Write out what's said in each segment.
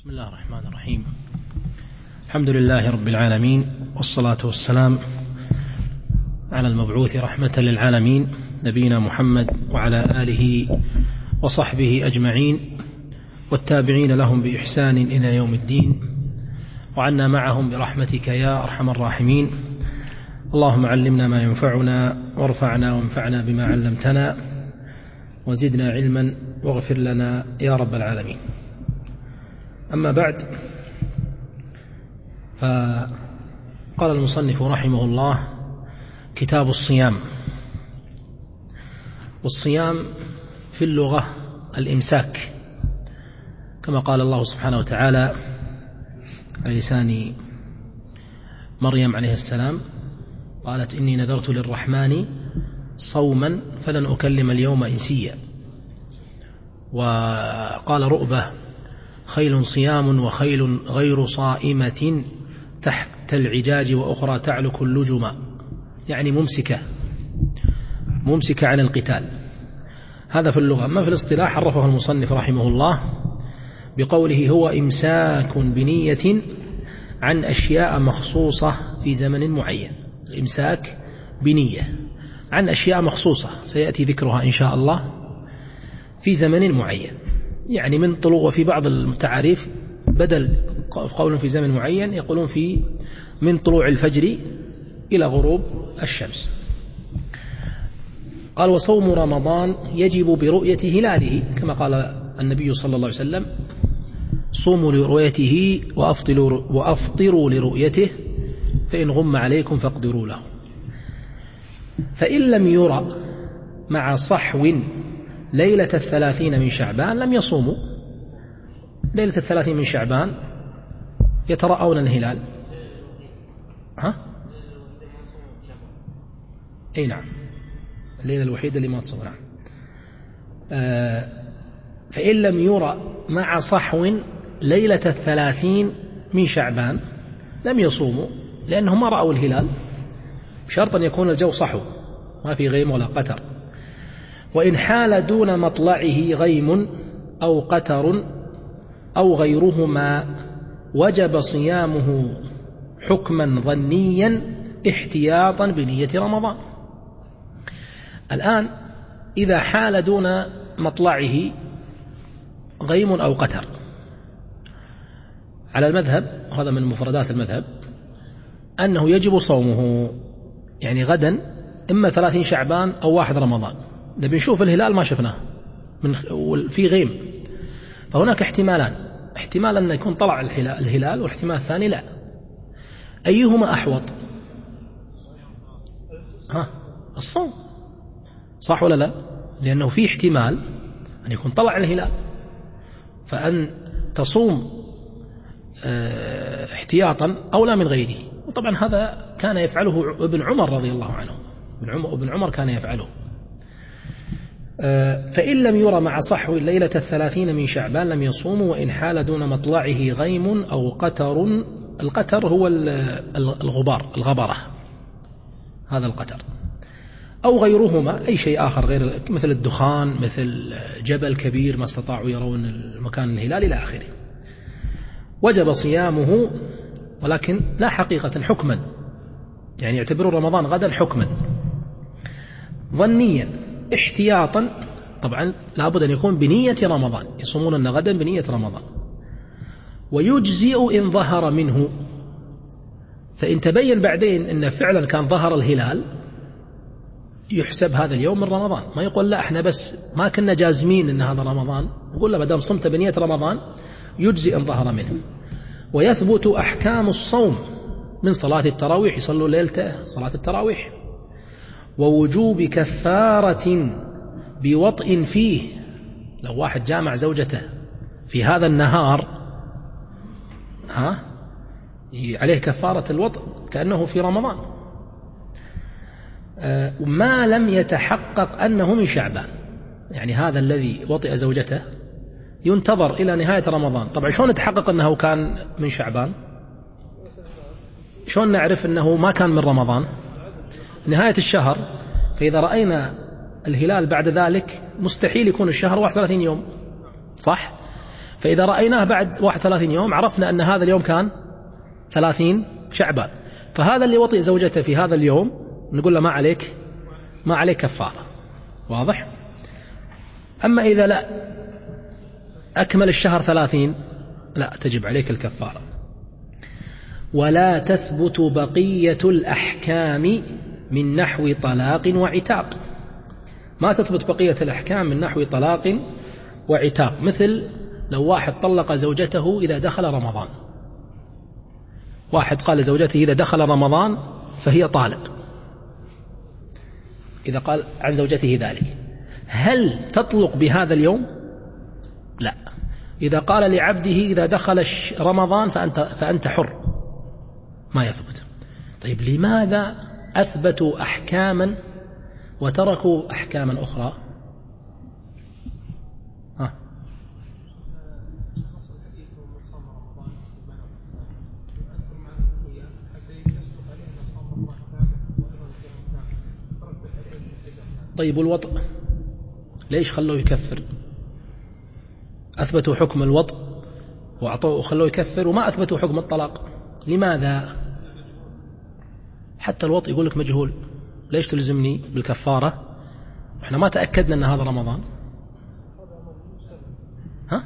بسم الله الرحمن الرحيم. الحمد لله رب العالمين، والصلاة والسلام على المبعوث رحمة للعالمين نبينا محمد وعلى آله وصحبه أجمعين والتابعين لهم بإحسان إلى يوم الدين، وعنا معهم برحمتك يا أرحم الراحمين. اللهم علمنا ما ينفعنا وارفعنا وانفعنا بما علمتنا وزدنا علما واغفر لنا يا رب العالمين. أما بعد، فقال المصنف رحمه الله: كتاب الصيام. والصيام في اللغة الإمساك، كما قال الله سبحانه وتعالى على لسان مريم عليه السلام، قالت: إني نذرت للرحمن صوما فلن أكلم اليوم إنسيا. وقال رؤبة: خيل صيام وخيل غير صائمة تحت العجاج وأخرى تعلك اللجم، يعني ممسكة عن القتال. هذا في اللغة. أما في الاصطلاح عرفه المصنف رحمه الله بقوله: هو إمساك بنية عن أشياء مخصوصة في زمن معين. الإمساك بنية عن أشياء مخصوصة سيأتي ذكرها إن شاء الله في زمن معين، يعني من طلوع. وفي بعض التعاريف بدل قول في زمن معين يقولون في من طلوع الفجر إلى غروب الشمس. قال: وصوم رمضان يجب برؤية هلاله، كما قال النبي صلى الله عليه وسلم: صوموا لرؤيته وأفطروا لرؤيته، فإن غم عليكم فاقدروا له. فإن لم يرى مع صحو ليلة 30 من شعبان لم يصوموا. ليلة 30 من شعبان يترأون الهلال. أي نعم، الليلة الوحيدة اللي ما تصوم. نعم. فإن لم يرى مع صحو ليلة 30 من شعبان لم يصوموا، لأنهم ما رأوا الهلال، بشرط أن يكون الجو صحو ما في غيم ولا قتر. وإن حال دون مطلعه غيم أو قتر أو غيرهما وجب صيامه حكما ظنيا احتياطا بنية رمضان. الآن إذا حال دون مطلعه غيم أو قتر، على المذهب، وهذا من مفردات المذهب، أنه يجب صومه، يعني غدا إما 30 شعبان أو 1 رمضان. نبي نشوف الهلال ما شفناه في غيم، فهناك احتمالان: احتمال أن يكون طلع الهلال، واحتمال الثاني لا. أيهما أحوط؟ الصوم، صح ولا لا؟ لأنه في احتمال أن يكون طلع الهلال، فأن تصوم احتياطا أولى من غيره. وطبعا هذا كان يفعله ابن عمر رضي الله عنه. ابن عمر كان يفعله. فإن لم يرى مع صحو ليلة 30 من شعبان لم يصوموا، وإن حال دون مطلعه غيم أو قتر. القتر هو الغبار، الغبرة، هذا القتر. أو غيرهما، أي شيء آخر غير، مثل الدخان، مثل جبل كبير ما استطاعوا يرون المكان الهلال إلى آخره، وجب صيامه، ولكن لا حقيقة، حكما، يعني يعتبرون رمضان غدا حكما ظنيا احتياطا. طبعا لابد أن يكون بنية رمضان، يصومون أن غدا بنية رمضان. ويجزئ إن ظهر منه، فإن تبين بعدين أن فعلا كان ظهر الهلال يحسب هذا اليوم من رمضان. ما يقول لا احنا بس ما كنا جازمين أن هذا رمضان، يقول لا، ما دام صمت بنية رمضان يجزئ إن ظهر منه. ويثبت أحكام الصوم من صلاة التراويح، يصلوا ليلته صلاة التراويح، ووجوب كفارة بوطء فيه. لو واحد جامع زوجته في هذا النهار عليه كفارة الوطء كأنه في رمضان، ما لم يتحقق أنه من شعبان. يعني هذا الذي وطئ زوجته ينتظر إلى نهاية رمضان. طبعا شلون نتحقق أنه كان من شعبان؟ شلون نعرف أنه ما كان من رمضان؟ نهاية الشهر. فإذا رأينا الهلال بعد ذلك مستحيل يكون الشهر 31 يوم، صح؟ فإذا رأيناه بعد 31 يوم عرفنا أن هذا اليوم كان 30 شعبان، فهذا اللي وطئ زوجته في هذا اليوم نقول له ما عليك كفارة. واضح؟ أما إذا لا أكمل الشهر 30 لا تجب عليك الكفارة. ولا تثبت بقية الأحكام من نحو طلاق وعتاق. ما تثبت بقية الأحكام من نحو طلاق وعتاق، مثل لو واحد طلق زوجته إذا دخل رمضان، واحد قال لزوجته إذا دخل رمضان فهي طالق، إذا قال عن زوجته ذلك، هل تطلق بهذا اليوم؟ لا. إذا قال لعبده إذا دخل رمضان فأنت حر، ما يثبت. طيب لماذا أثبتوا أحكاما وتركوا أحكاما أخرى؟ طيب الوطء ليش خلوه يكفر؟ أثبتوا حكم الوطء وخلوه يكفر وما أثبتوا حكم الطلاق. لماذا؟ حتى الوطء يقول لك مجهول، ليش تلزمني بالكفارة؟ احنا ما تأكدنا أن هذا رمضان. ها؟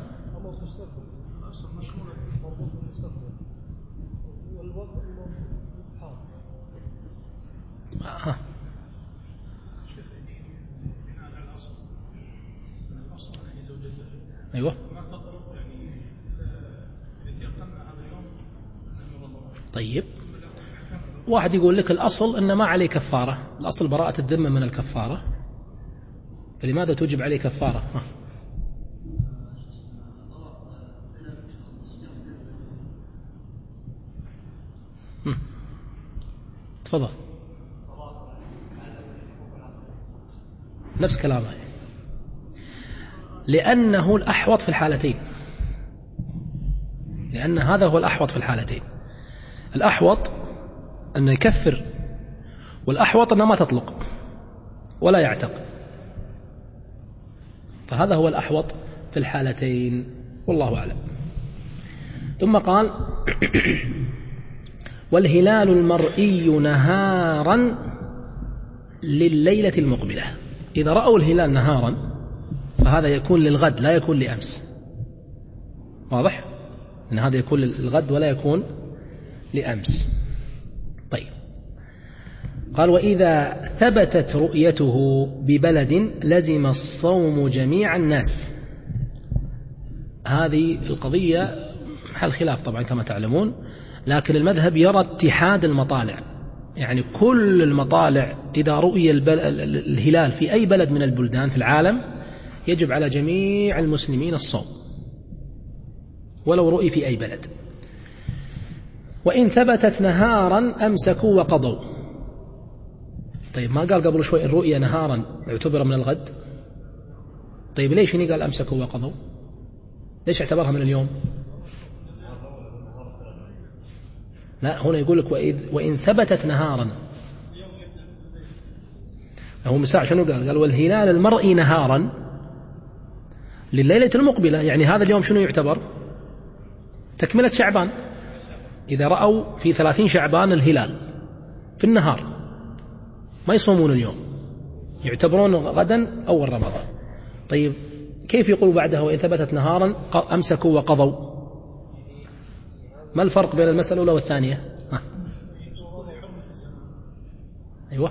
أيوة. طيب واحد يقول لك الأصل أن ما عليه كفارة، الأصل براءة الذمة من الكفارة، فلماذا توجب عليه كفارة؟ تفضل. نفس كلامه، لأنه الأحوط في الحالتين، لأن هذا هو الأحوط في الحالتين. الأحوط أنه يكفر، والأحوط أنه ما تطلق ولا يعتق، فهذا هو الأحوط في الحالتين، والله أعلم. ثم قال والهلال المرئي نهارا لليلة المقبلة. إذا رأوا الهلال نهارا فهذا يكون للغد لا يكون لأمس. واضح؟ أن هذا يكون للغد ولا يكون لأمس. طيب قال وإذا ثبتت رؤيته ببلد لزم الصوم جميع الناس. هذه القضية محل خلاف طبعا كما تعلمون، لكن المذهب يرى اتحاد المطالع، يعني كل المطالع إذا رؤي الهلال في أي بلد من البلدان في العالم يجب على جميع المسلمين الصوم ولو رؤي في أي بلد. وإن ثبتت نهارا أمسكوا وقضوا. طيب ما قال قبل شوي الرؤية نهارا يعتبر من الغد؟ طيب ليش هنا قال أمسكوا وقضوا؟ ليش اعتبرها من اليوم؟ لا، هنا يقول لك وإن ثبتت نهارا. هو مساء شنو قال والهلال المرئي نهارا لليلة المقبلة، يعني هذا اليوم شنو يعتبر؟ تكملة شعبان. إذا رأوا في 30 شعبان الهلال في النهار ما يصومون اليوم، يعتبرون غدا أول رمضان. طيب كيف يقول بعدها وإن ثبتت نهارا أمسكوا وقضوا؟ ما الفرق بين المسألة الأولى والثانية؟ أيوة.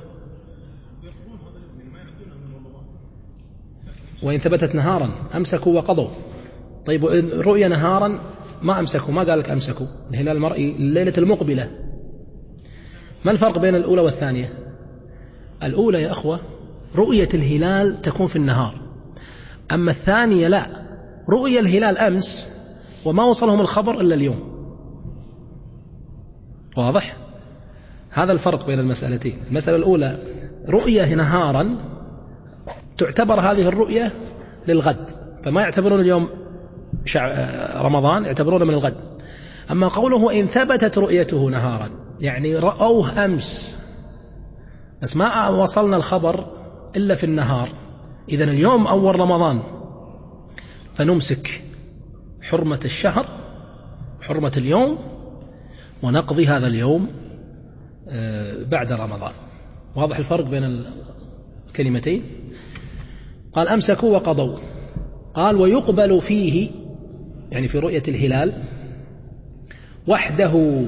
وإن ثبتت نهارا أمسكوا وقضوا. طيب رؤيا نهارا ما أمسكوا، ما قال لك أمسكوا، الهلال المرئي الليلة المقبلة. ما الفرق بين الأولى والثانية؟ الأولى يا أخوة رؤية الهلال تكون في النهار، أما الثانية لا، رؤية الهلال أمس وما وصلهم الخبر إلا اليوم. واضح؟ هذا الفرق بين المسألتين. المسألة الأولى رؤية نهارا تعتبر هذه الرؤية للغد، فما يعتبرون اليوم رمضان، يعتبرونه من الغد. أما قوله وإن ثبتت رؤيته نهارا يعني رأوه أمس بس ما وصلنا الخبر إلا في النهار، إذن اليوم أول رمضان فنمسك حرمة الشهر، حرمة اليوم، ونقضي هذا اليوم بعد رمضان. واضح الفرق بين الكلمتين؟ قال أمسكوا وقضوا. قال ويقبل فيه، يعني في رؤية الهلال وحده،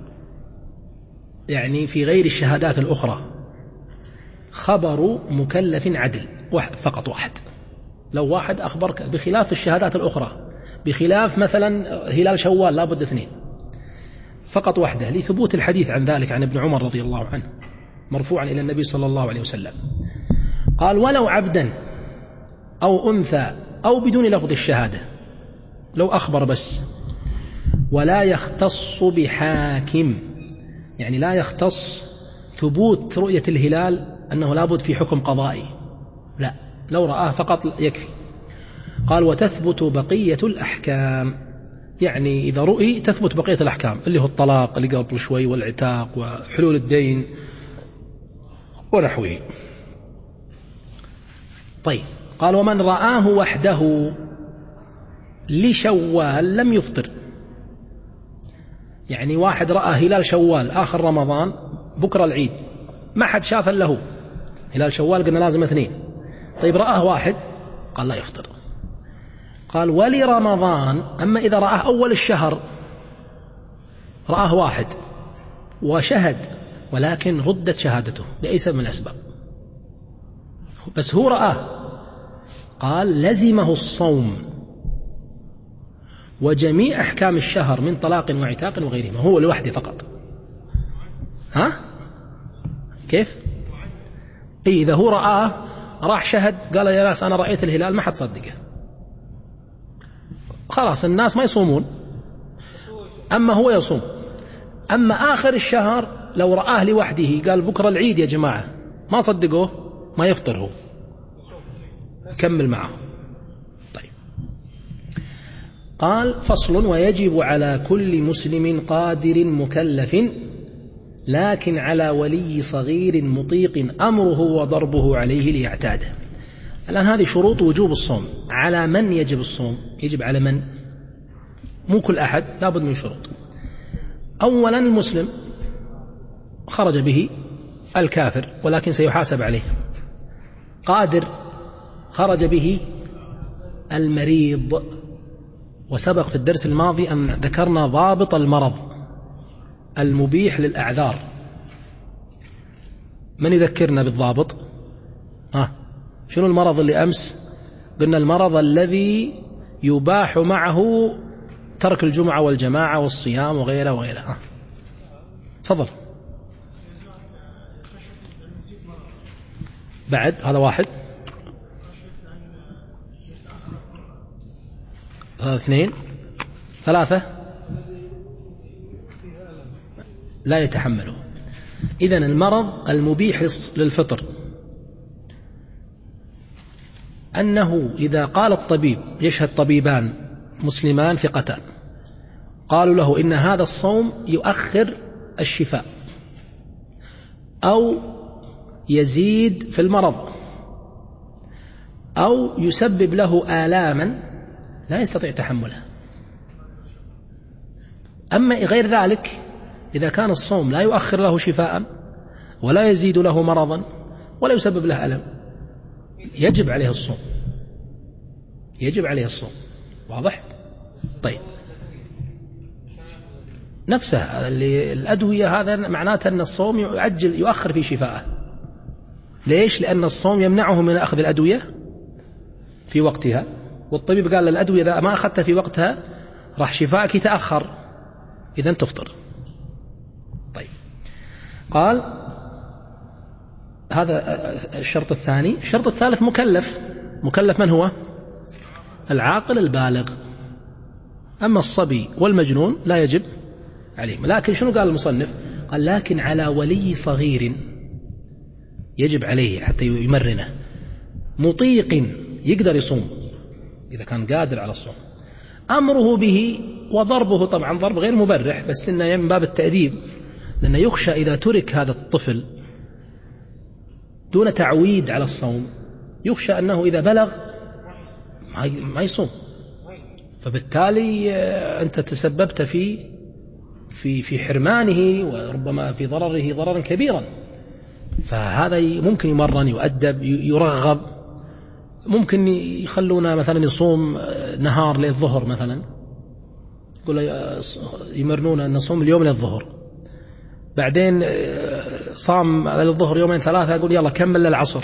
يعني في غير الشهادات الأخرى، خبر مكلف عدل فقط واحد. لو واحد أخبرك بخلاف الشهادات الأخرى، بخلاف مثلا هلال شوال لابد 2، فقط وحده، لثبوت الحديث عن ذلك عن ابن عمر رضي الله عنه مرفوعا إلى النبي صلى الله عليه وسلم. قال ولو عبدا أو أنثى أو بدون لفظ الشهادة، لو أخبر بس، ولا يختص بحاكم، يعني لا يختص ثبوت رؤية الهلال أنه لابد في حكم قضائي، لا، لو رآه فقط يكفي. قال وتثبت بقية الأحكام، يعني إذا رؤي تثبت بقية الأحكام اللي هو الطلاق اللي قبل شوي والعتاق وحلول الدين ونحوه. طيب قال ومن رآه وحده لشوال لم يفطر، يعني واحد رأى هلال شوال آخر رمضان بكرة العيد، ما حد شاف له هلال شوال، قلنا لازم 2، طيب رآه واحد، قال لا يفطر. قال ولرمضان، أما إذا رآه أول الشهر، رآه واحد وشهد ولكن ردت شهادته لأي سبب من الأسباب، بس هو رآه، قال لزمه الصوم وجميع أحكام الشهر من طلاق وعتاق وغيرهما، هو لوحده فقط. ها؟ كيف؟ إذا هو رآه راح شهد قال يا ناس أنا رأيت الهلال، ما حد صدقه، خلاص الناس ما يصومون، أما هو يصوم. أما آخر الشهر لو رآه لوحده قال بكرة العيد يا جماعة، ما صدقوه، ما يفطر، هو كمل معه. طيب قال فصل ويجب على كل مسلم قادر مكلف، لكن على ولي صغير مطيق أمره وضربه عليه ليعتاده. الآن هذه شروط وجوب الصوم. على من يجب الصوم؟ يجب على من؟ مو كل أحد، لابد من شروط. أولا المسلم خرج به الكافر ولكن سيحاسب عليه. قادر خرج به المريض، وسبق في الدرس الماضي أن ذكرنا ضابط المرض المبيح للأعذار. من يذكرنا بالضابط؟ شنو المرض اللي أمس قلنا؟ المرض الذي يباح معه ترك الجمعة والجماعة والصيام وغيره وغيره. تفضل. بعد هذا واحد، 2، 3 لا يتحمله. إذن المرض المبيح للفطر أنه إذا قال الطبيب، يشهد طبيبان مسلمان ثقتان قالوا له إن هذا الصوم يؤخر الشفاء أو يزيد في المرض أو يسبب له آلاما لا يستطيع تحملها. أما غير ذلك، إذا كان الصوم لا يؤخر له شفاء ولا يزيد له مرضا ولا يسبب له ألم، يجب عليه الصوم، يجب عليه الصوم. واضح؟ طيب نفسه الأدوية، هذا معناته أن الصوم يؤخر في شفاءه. ليش؟ لأن الصوم يمنعه من أخذ الأدوية في وقتها، والطبيب قال للأدوية إذا ما أخذتها في وقتها راح شفاءك يتأخر، إذن تفطر. طيب قال هذا الشرط الثاني. الشرط الثالث مكلف. مكلف من هو؟ العاقل البالغ. أما الصبي والمجنون لا يجب عليهم. لكن شنو قال المصنف؟ قال لكن على ولي صغير يجب عليه حتى يمرنه، مطيق يقدر يصوم إذا كان قادر على الصوم، أمره به وضربه، طبعا ضرب غير مبرح بس إنه من باب التأديب، لأنه يخشى إذا ترك هذا الطفل دون تعويد على الصوم يخشى أنه إذا بلغ ما يصوم. فبالتالي أنت تسببت في حرمانه وربما في ضرره ضررا كبيرا. فهذا ممكن يمرن، يؤدب، يرغب. ممكن يخلونا مثلا يصوم نهار للظهر مثلا، يمرنونا أن نصوم اليوم للظهر، بعدين صام للظهر يومين ثلاثة، أقول يلا كمل للعصر،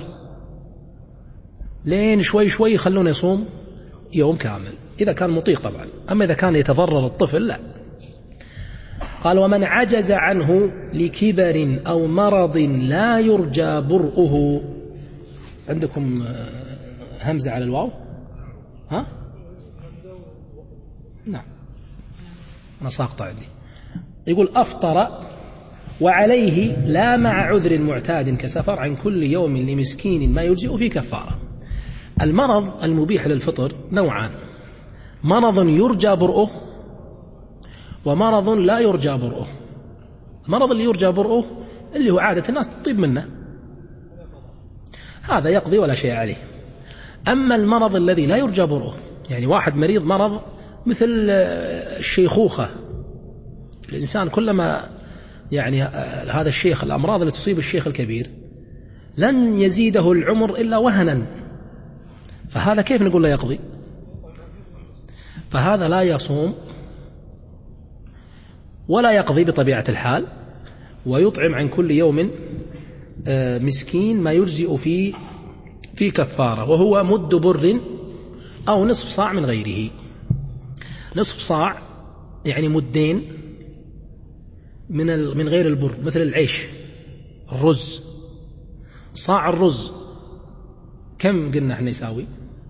لين شوي شوي يخلونا يصوم يوم كامل إذا كان مطيق طبعا. أما إذا كان يتضرر الطفل لا. قال ومن عجز عنه لكبر أو مرض لا يرجى برؤه. عندكم همزة على الواو؟ ها؟ نعم، أنا ساقطة عندي. يقول أفطر وعليه لا مع عذر معتاد كسفر عن كل يوم لمسكين ما يجزئ في كفارة. المرض المبيح للفطر نوعان: مرض يرجى برؤه ومرض لا يرجى برؤه. المرض اللي يرجى برؤه اللي هو عادة الناس تطيب منه، هذا يقضي ولا شيء عليه. أما المرض الذي لا يرجى برؤه، يعني واحد مريض مرض مثل الشيخوخة، الإنسان كلما يعني هذا الشيخ، الأمراض اللي تصيب الشيخ الكبير لن يزيده العمر إلا وهنا، فهذا كيف نقول له يقضي؟ فهذا لا يصوم ولا يقضي بطبيعة الحال، ويطعم عن كل يوم مسكين ما يجزئ في كفارة، وهو مد بر أو نصف صاع من غيره. نصف صاع يعني مدين من غير البر، مثل العيش، الرز. صاع الرز كم قلنا احنا يساوي؟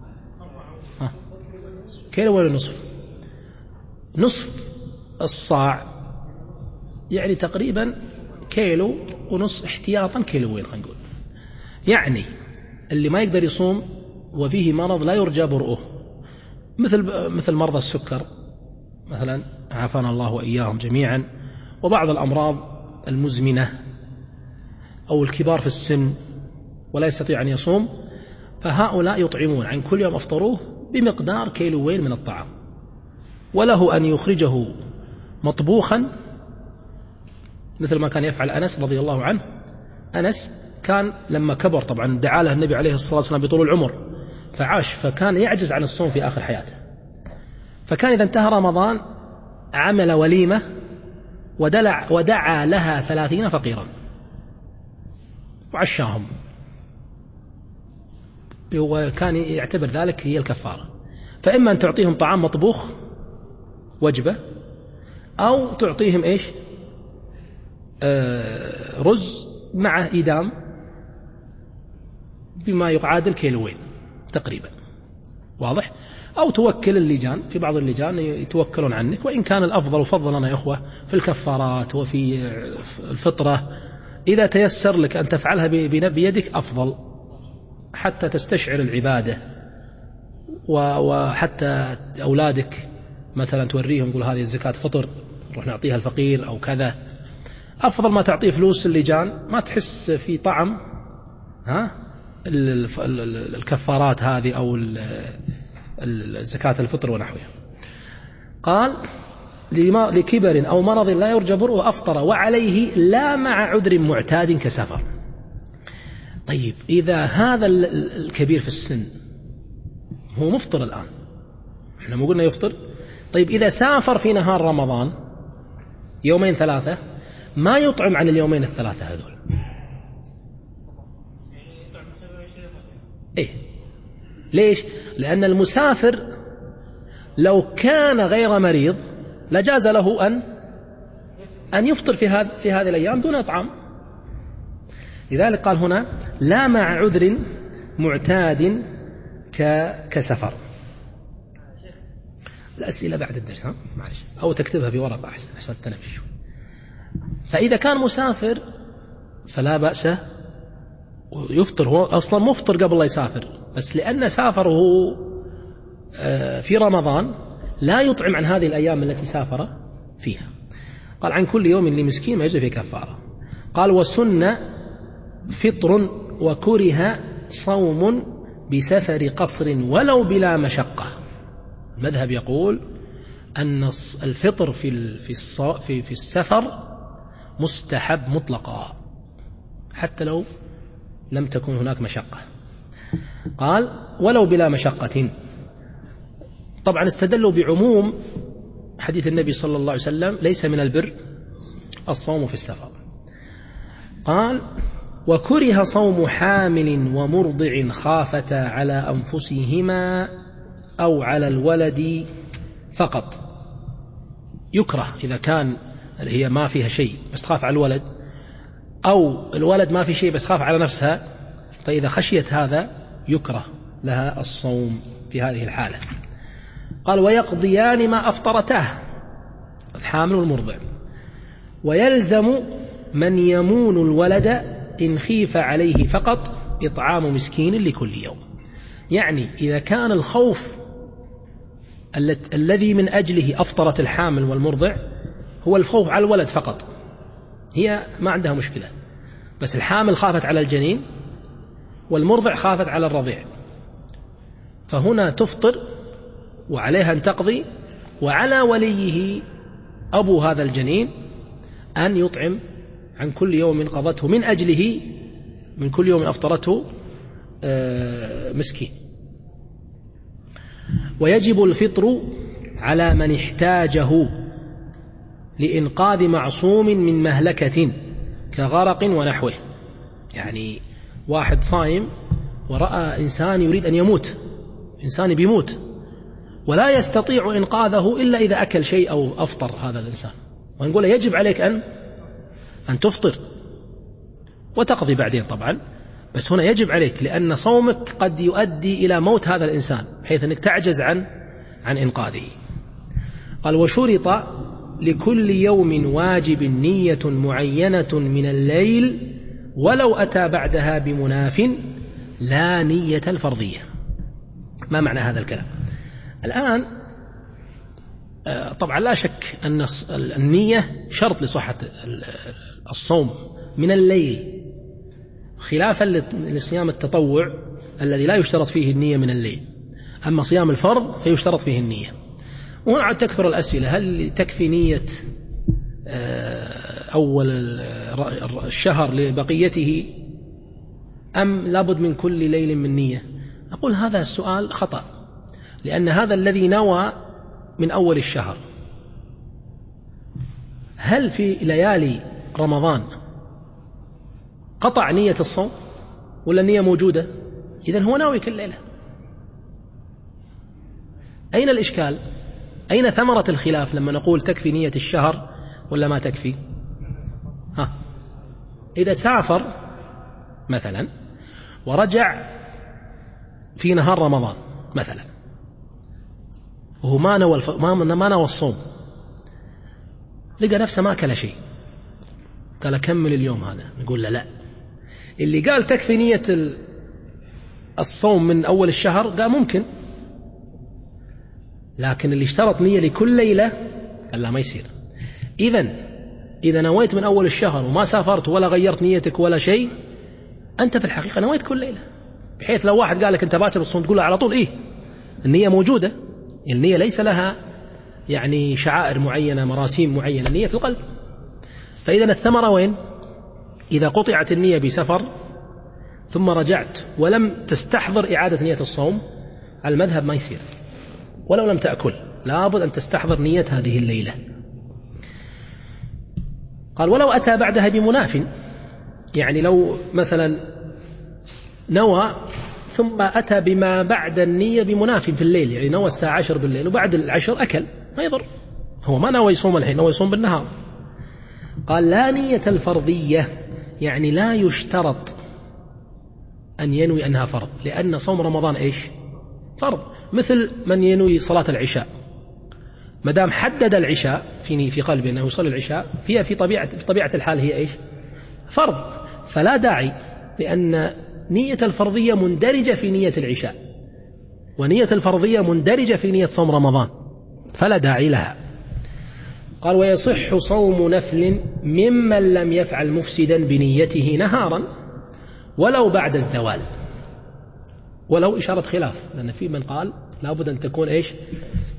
كيلو ولا نصف؟ نصف الصاع يعني تقريبا كيلو ونصف احتياطا، كيلوين خلينا نقول. يعني اللي ما يقدر يصوم وفيه مرض لا يرجى برؤه، مثل مرضى السكر مثلا، عافانا الله وإياهم جميعا، وبعض الأمراض المزمنة، أو الكبار في السن ولا يستطيع أن يصوم، فهؤلاء يطعمون عن كل يوم أفطروه بمقدار كيلوين من الطعام، وله أن يخرجه مطبوخا مثل ما كان يفعل أنس رضي الله عنه. أنس كان لما كبر طبعا دعا له النبي عليه الصلاة والسلام بطول العمر فعاش، فكان يعجز عن الصوم في آخر حياته، فكان إذا انتهى رمضان عمل وليمة ودعا لها 30 فقيرا وعشاهم، وكان يعتبر ذلك هي الكفارة. فإما أن تعطيهم طعام مطبوخ وجبة، أو تعطيهم إيش؟ رز مع إدام بما يعادل كيلوين تقريبا، واضح؟ أو توكل اللجان، في بعض اللجان يتوكلون عنك، وإن كان الأفضل وفضلنا يا إخوة في الكفارات وفي الفطرة إذا تيسر لك أن تفعلها بيدك أفضل، حتى تستشعر العبادة، وحتى أولادك مثلا توريهم قول هذه الزكاة فطر، نروح نعطيها الفقير أو كذا. أفضل ما تعطيه فلوس اللجان، ما تحس في طعم الكفارات هذه أو الزكاة الفطر ونحوها. قال لكبر أو مرض لا يرجى برؤه أفطر وعليه لا مع عذر معتاد كسفر. طيب إذا هذا الكبير في السن هو مفطر الآن، احنا مو قلنا يفطر؟ طيب إذا سافر في نهار رمضان يومين ثلاثة ما يطعم عن اليومين الثلاثة هذول. إيه؟ ليش؟ لأن المسافر لو كان غير مريض لجاز له أن يفطر في هذه الأيام دون إطعام. لذلك قال هنا لا مع عذر معتاد كسفر. الأسئلة بعد الدرس معلش، أو تكتبها في ورقة أحسن تنبش. فإذا كان مسافر فلا بأس يفطر، هو أصلا مفطر قبل لا يسافر، بس لأن سافره في رمضان لا يطعم عن هذه الأيام التي سافر فيها. قال عن كل يوم لمسكين ما يجزي في كفارة. قال وسن فطر وكره صوم بسفر قصر ولو بلا مشقة. المذهب يقول أن الفطر في السفر مستحب مطلقا حتى لو لم تكن هناك مشقة. قال ولو بلا مشقة. طبعا استدلوا بعموم حديث النبي صلى الله عليه وسلم ليس من البر الصوم في السفر. قال وكره صوم حامل ومرضع خافتا على أنفسهما أو على الولد فقط. يكره إذا كان هي ما فيها شيء بس تخاف على الولد، أو الولد ما في شيء بس خاف على نفسها، فإذا خشيت هذا يكره لها الصوم في هذه الحالة. قال ويقضيان ما أفطرته الحامل والمرضع، ويلزم من يمون الولد إن خيف عليه فقط إطعام مسكين لكل يوم. يعني إذا كان الخوف الذي من أجله أفطرت الحامل والمرضع هو الخوف على الولد فقط، هي ما عندها مشكلة، بس الحامل خافت على الجنين والمرضع خافت على الرضيع، فهنا تفطر وعليها أن تقضي، وعلى وليه أبو هذا الجنين أن يطعم عن كل يوم قضته من أجله، من كل يوم أفطرته مسكين. ويجب الفطر على من احتاجه لإنقاذ معصوم من مهلكة كغرق ونحوه. يعني واحد صائم ورأى إنسان يريد أن يموت، إنسان بيموت ولا يستطيع إنقاذه إلا إذا أكل شيء أو أفطر هذا الإنسان، ونقول يجب عليك أن تفطر وتقضي بعدين طبعا، بس هنا يجب عليك لأن صومك قد يؤدي إلى موت هذا الإنسان بحيث أنك تعجز عن إنقاذه. قال وشرط لكل يوم واجب نية معينة من الليل ولو أتى بعدها بمناف لا نية الفرضية. ما معنى هذا الكلام؟ الآن طبعا لا شك أن النية شرط لصحة الصوم من الليل، خلافا لصيام التطوع الذي لا يشترط فيه النية من الليل، أما صيام الفرض فيشترط فيه النية. وهنا تكثر الأسئلة، هل تكفي نية أول الشهر لبقيته أم لابد من كل ليل من نية؟ أقول هذا السؤال خطأ، لأن هذا الذي نوى من أول الشهر هل في ليالي رمضان قطع نية الصوم ولا النية موجودة؟ إذن هو ناوي كل ليلة. أين الإشكال؟ أين ثمرة الخلاف لما نقول تكفي نية الشهر ولا ما تكفي؟ إذا سافر مثلا ورجع في نهار رمضان مثلا وهو ما نوى الصوم، لقى نفسه ما أكل شيء، قال أكمل اليوم هذا، نقول لا، اللي قال تكفي نية الصوم من أول الشهر قال ممكن، لكن اللي اشترط نية لكل ليلة قال لا ما يصير. إذا نويت من أول الشهر وما سافرت ولا غيرت نيتك ولا شيء، أنت في الحقيقة نويت كل ليلة، بحيث لو واحد قال لك أنت باكر الصوم تقول له على طول النية موجودة. النية ليس لها يعني شعائر معينة مراسيم معينة، النية في القلب. فإذا الثمرة وين؟ إذا قطعت النية بسفر ثم رجعت ولم تستحضر إعادة نية الصوم، على المذهب ما يصير ولو لم تأكل، لابد أن تستحضر نية هذه الليلة. قال ولو أتى بعدها بمناف، يعني لو مثلا نوى ثم أتى بما بعد النية بمناف في الليل، يعني نوى الساعة 10 بالليل وبعد 10 أكل، ما يضر، هو ما نوى يصوم الحين، نوى يصوم بالنهار. قال لا نية الفرضية، يعني لا يشترط أن ينوي أنها فرض، لأن صوم رمضان إيش؟ فرض، مثل من ينوي صلاة العشاء، مدام حدد العشاء في قلبه أنه يصلي العشاء، هي في طبيعة الحال هي إيش؟ فرض، فلا داعي، لأن نية الفرضية مندرجة في نية العشاء، ونية الفرضية مندرجة في نية صوم رمضان، فلا داعي لها. قال ويصح صوم نفل ممن لم يفعل مفسدا بنيته نهارا ولو بعد الزوال، ولو إشارة خلاف، لأن في من قال لابد أن تكون إيش؟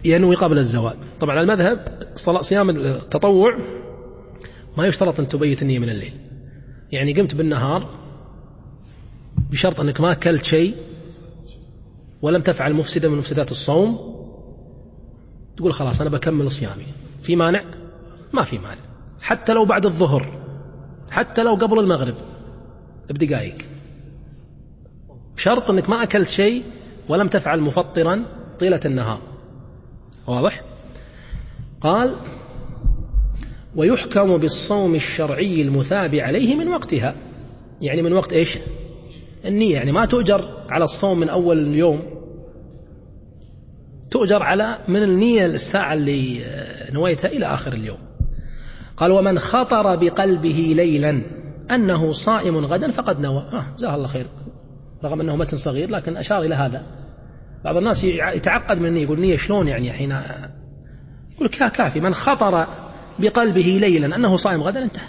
ينوي قبل الزوال. طبعا على المذهب صيام التطوع ما يشترط أن تبيت النية من الليل، يعني قمت بالنهار بشرط أنك ما أكلت شيء ولم تفعل مفسدة من مفسدات الصوم، تقول خلاص أنا بكمل صيامي. في مانع؟ ما في مانع، حتى لو بعد الظهر، حتى لو قبل المغرب بدقائق، شرط أنك ما أكلت شيء ولم تفعل مفطرا طيلة النهار. واضح؟ قال ويحكم بالصوم الشرعي المثاب عليه من وقتها، يعني من وقت إيش؟ النية، يعني ما تؤجر على الصوم من أول اليوم، تؤجر على من النية الساعة اللي نويتها إلى آخر اليوم. قال ومن خطر بقلبه ليلا أنه صائم غدا فقد نوى. جزاه الله خير، رغم أنه متن صغير لكن أشار إلى هذا. بعض الناس يتعقد من النية، يقول نية شلون يعني حين، يقول كافي من خطر بقلبه ليلا أنه صائم غدا انتهى،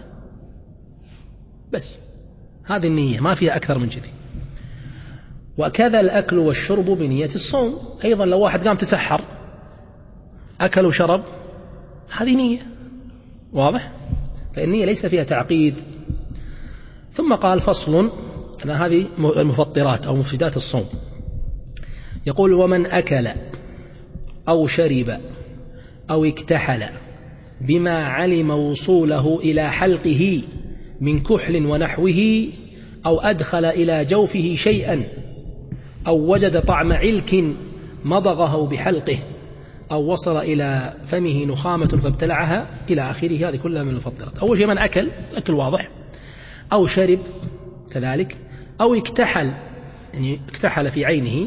بس هذه النية ما فيها أكثر من كذي. وكذا الأكل والشرب بنية الصوم أيضا، لو واحد قام تسحر أكل وشرب هذه نية. واضح؟ فالنية ليس فيها تعقيد. ثم قال فصل، هذه المفطرات أو مفسدات الصوم. يقول ومن أكل أو شرب أو اكتحل بما علم وصوله إلى حلقه من كحل ونحوه، أو أدخل إلى جوفه شيئا، أو وجد طعم علك مضغه بحلقه، أو وصل إلى فمه نخامة فابتلعها، إلى آخره. هذه كلها من المفطرات. أول شيء من أكل، أكل واضح، أو شرب كذلك، أو اكتحل، يعني اكتحل في عينه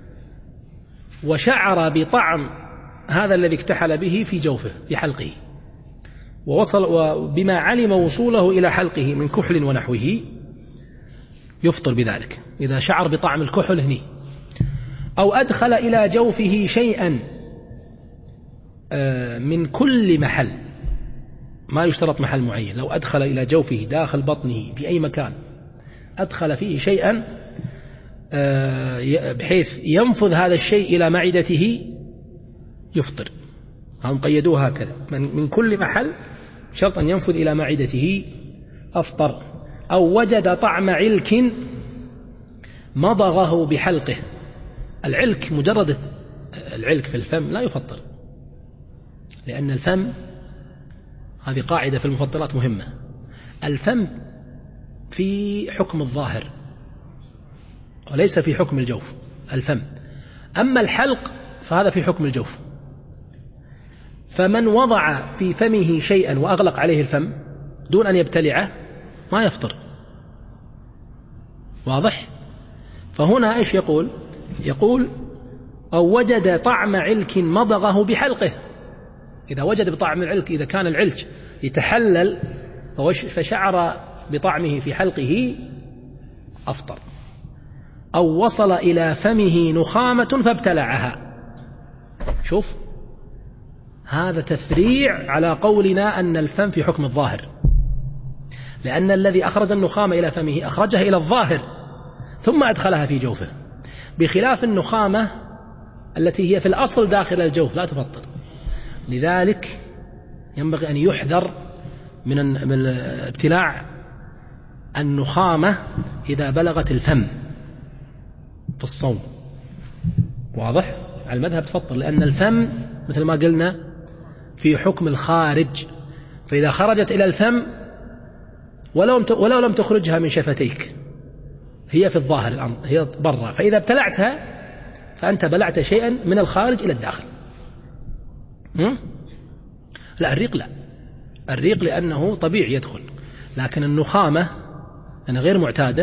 وشعر بطعم هذا الذي اكتحل به في جوفه في حلقه، ووصل وبما علم وصوله إلى حلقه من كحل ونحوه، يفطر بذلك إذا شعر بطعم الكحل هني. أو أدخل إلى جوفه شيئا من كل محل، ما يشترط محل معين، لو أدخل إلى جوفه داخل بطنه في أي مكان أدخل فيه شيئا بحيث ينفذ هذا الشيء إلى معدته يفطر. هم قيدوها هكذا، من كل محل شرط أن ينفذ إلى معدته أفطر. أو وجد طعم علك مضغه بحلقه. العلك، مجرد العلك في الفم لا يفطر، لأن الفم، هذه قاعدة في المفطرات مهمة، الفم في حكم الظاهر وليس في حكم الجوف، الفم. أما الحلق فهذا في حكم الجوف. فمن وضع في فمه شيئا وأغلق عليه الفم دون أن يبتلعه ما يفطر. واضح؟ فهنا إيش يقول؟ يقول أو وجد طعم علك مضغه بحلقه. إذا وجد بطعم العلك، إذا كان العلك يتحلل فشعر بطعمه في حلقه أفطر. أو وصل إلى فمه نخامة فابتلعها. شوف، هذا تفريع على قولنا أن الفم في حكم الظاهر، لأن الذي أخرج النخامة إلى فمه أخرجها إلى الظاهر ثم أدخلها في جوفه، بخلاف النخامة التي هي في الأصل داخل الجوف لا تفطر. لذلك ينبغي أن يحذر من ابتلاع النخامة إذا بلغت الفم في الصوم. واضح؟ على المذهب تفطر، لأن الفم مثل ما قلنا في حكم الخارج، فإذا خرجت إلى الفم ولو لم تخرجها من شفتيك هي في الظاهر الأمر، هي برا، فإذا ابتلعتها فأنت بلعت شيئا من الخارج إلى الداخل. لا، الريق لا، الريق لأنه طبيعي يدخل، لكن النخامة أنا غير معتادة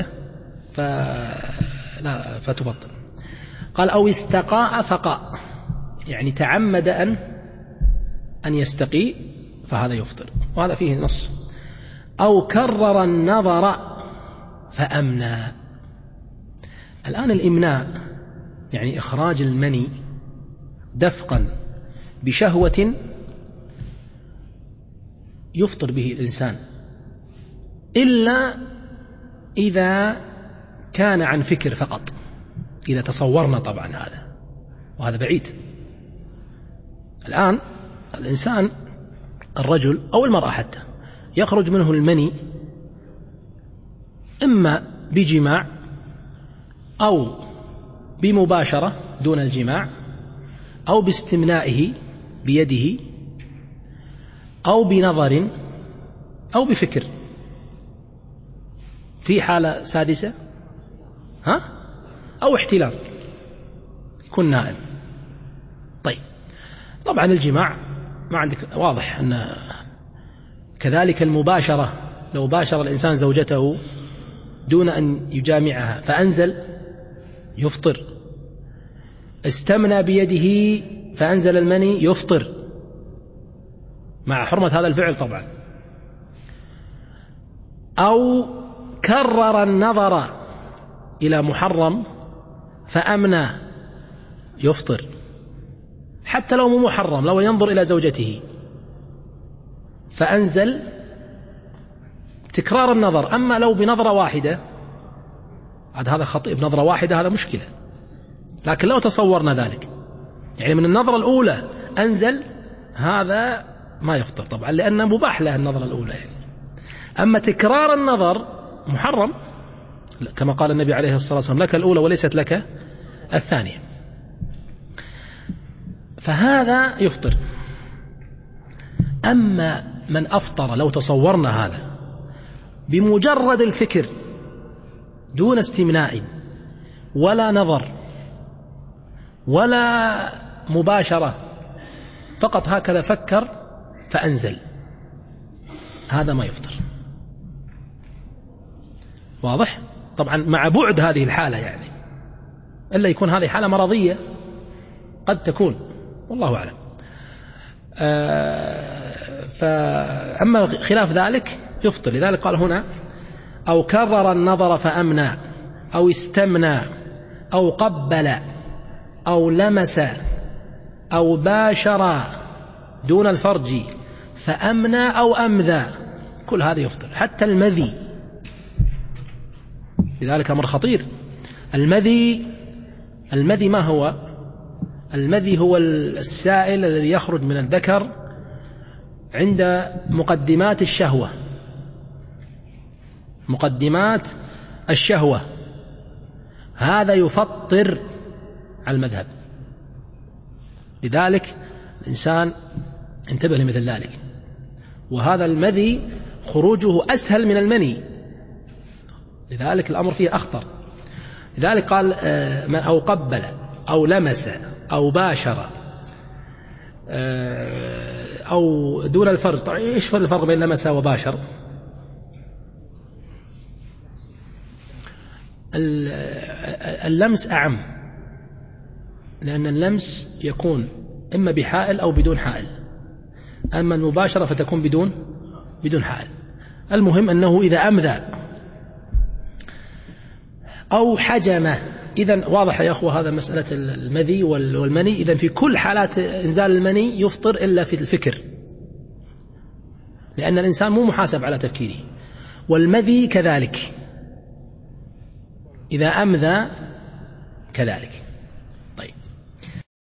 فتبطل. قال أو استقاء فقاء، يعني تعمد أن يستقي فهذا يفطر، وهذا فيه نص. أو كرر النظر فأمنى. الآن الإمناء يعني إخراج المني دفقا بشهوة يفطر به الإنسان، إلا إذا كان عن فكر فقط، إذا تصورنا طبعا هذا، وهذا بعيد. الآن الإنسان الرجل أو المرأة حتى يخرج منه المني إما بجماع أو بمباشرة دون الجماع أو باستمنائه بيده أو بنظر أو بفكر. في حالة سادسة أو احتلام يكون نائم. طيب طبعا الجماع ما عندك واضح أن كذلك المباشرة، لو باشر الإنسان زوجته دون أن يجامعها فأنزل يفطر، استمنى بيده فأنزل المني يفطر مع حرمة هذا الفعل طبعا، أو كرر النظر إلى محرم فأمنى يفطر، حتى لو مو محرم، لو ينظر إلى زوجته فأنزل تكرار النظر. أما لو بنظرة واحدة هذا خطئ، بنظرة واحدة هذا مشكلة، لكن لو تصورنا ذلك يعني من النظرة الأولى أنزل هذا ما يفطر طبعا، لأنه مباح له النظرة الأولى يعني. أما تكرار النظر محرم، كما قال النبي عليه الصلاة والسلام لك الأولى وليست لك الثانية، فهذا يفطر. أما من أفطر لو تصورنا هذا بمجرد الفكر دون استمناء ولا نظر ولا مباشرة، فقط هكذا فكر فأنزل، هذا ما يفطر. واضح؟ طبعا مع بعد هذه الحالة يعني، إلا يكون هذه حالة مرضية قد تكون، والله أعلم. فأما خلاف ذلك يفطر. لذلك قال هنا أو كرر النظر فأمنى أو استمنى أو قبل أو لمس أو باشر دون الفرج فأمنى أو أمذى، كل هذا يفطر. حتى المذي، لذلك أمر خطير. المذي ما هو؟ المذي هو السائل الذي يخرج من الذكر عند مقدمات الشهوة، مقدمات الشهوة، هذا يفطر على المذهب. لذلك الإنسان انتبه لمثل ذلك. وهذا المذي خروجه أسهل من المني، لذلك الأمر فيه أخطر. لذلك قال أو قبل أو لمس أو باشر أو دون الفرج. طيب إيش الفرق بين لمس وباشر؟ اللمس أعم، لأن اللمس يكون إما بحائل أو بدون حائل، أما المباشرة فتكون بدون حائل. المهم أنه إذا أمذى أو حجم، إذن واضح يا أخوة هذا مسألة المذي والمني. إذن في كل حالات إنزال المني يفطر إلا في الفكر، لأن الإنسان مو محاسب على تفكيره. والمذي كذلك إذا أمذى كذلك.